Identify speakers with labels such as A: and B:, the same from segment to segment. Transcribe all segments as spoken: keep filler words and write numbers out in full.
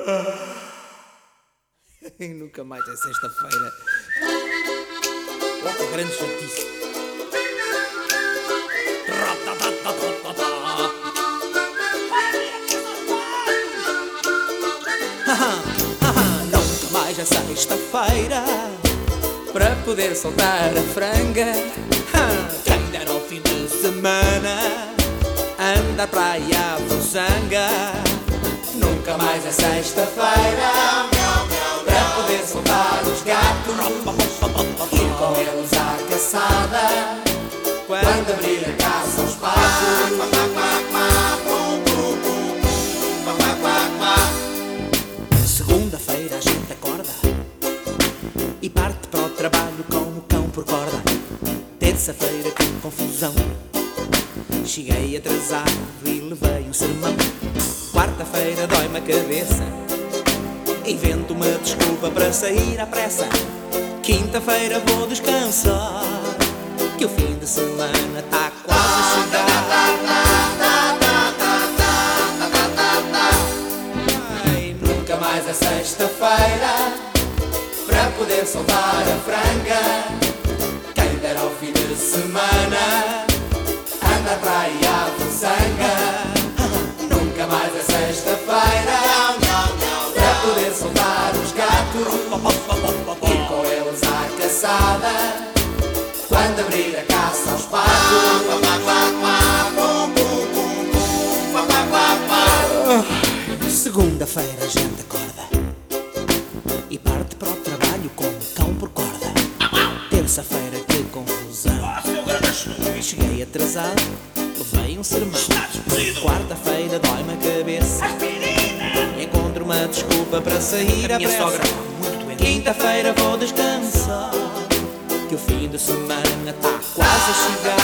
A: E nunca mais é sexta-feira. Oh, que grande chatice. Nunca mais é sexta-feira para poder soltar a franga. Quem dera ao fim de semana andar para aí à buçanga. Nunca mais é sexta-feira para poder soltar os gatos, ir com eles à caçada, quando abrir a caça aos patos. Segunda-feira a gente acorda e parte para o trabalho com o cão por corda. Terça-feira que confusão, cheguei atrasado e levei um sermão. Quarta-feira dói-me a cabeça, invento uma desculpa para sair à pressa. Quinta-feira vou descansar, que o fim de semana está quase a chegar. Ai, nunca mais é sexta-feira para poder soltar a franga. Quem dera ao fim de semana andar para aí à buçanga. Nunca mais é sexta-feira para poder soltar os gatos, ir com eles à caçada, quando abrir a caça aos patos. Segunda-feira a gente acorda e parte para o trabalho com o cão por corda. Terça-feira que confusão, cheguei atrasado, levei um sermão. Quarta-feira dói-me a cabeça, encontro uma desculpa para sair à pressa. Quinta-feira vou descansar, que o fim de semana está quase a chegar.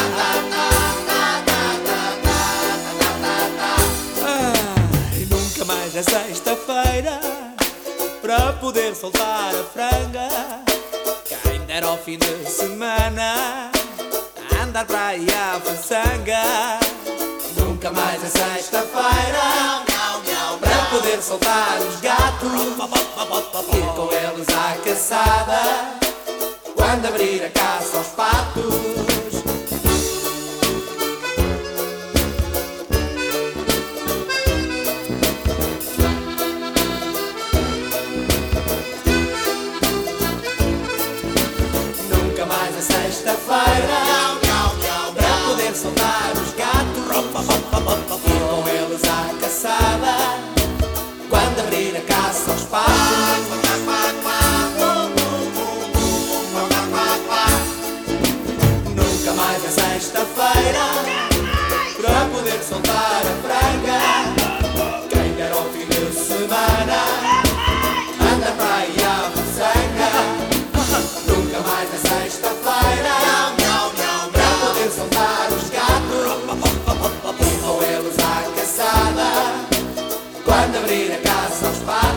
A: Ai, nunca mais é sexta-feira para poder soltar a franga. Quem dera ao fim de semana andar para aí à buçanga. Nunca mais é sexta-feira para poder soltar os gatos, ir com eles à caçada, quando abrir a caça aos patos. Nunca mais é sexta-feira para poder soltar os gatos, ir com eles à caçada, quando abrir a caça aos patos. Nunca mais é sexta-feira para poder soltar a franga. Quem dera ao fim de semana anda para aí à buçanga. Nunca mais é sexta-feira para poder soltar os gatos, ir com eles à caçada, quando abrir a caça aos patos.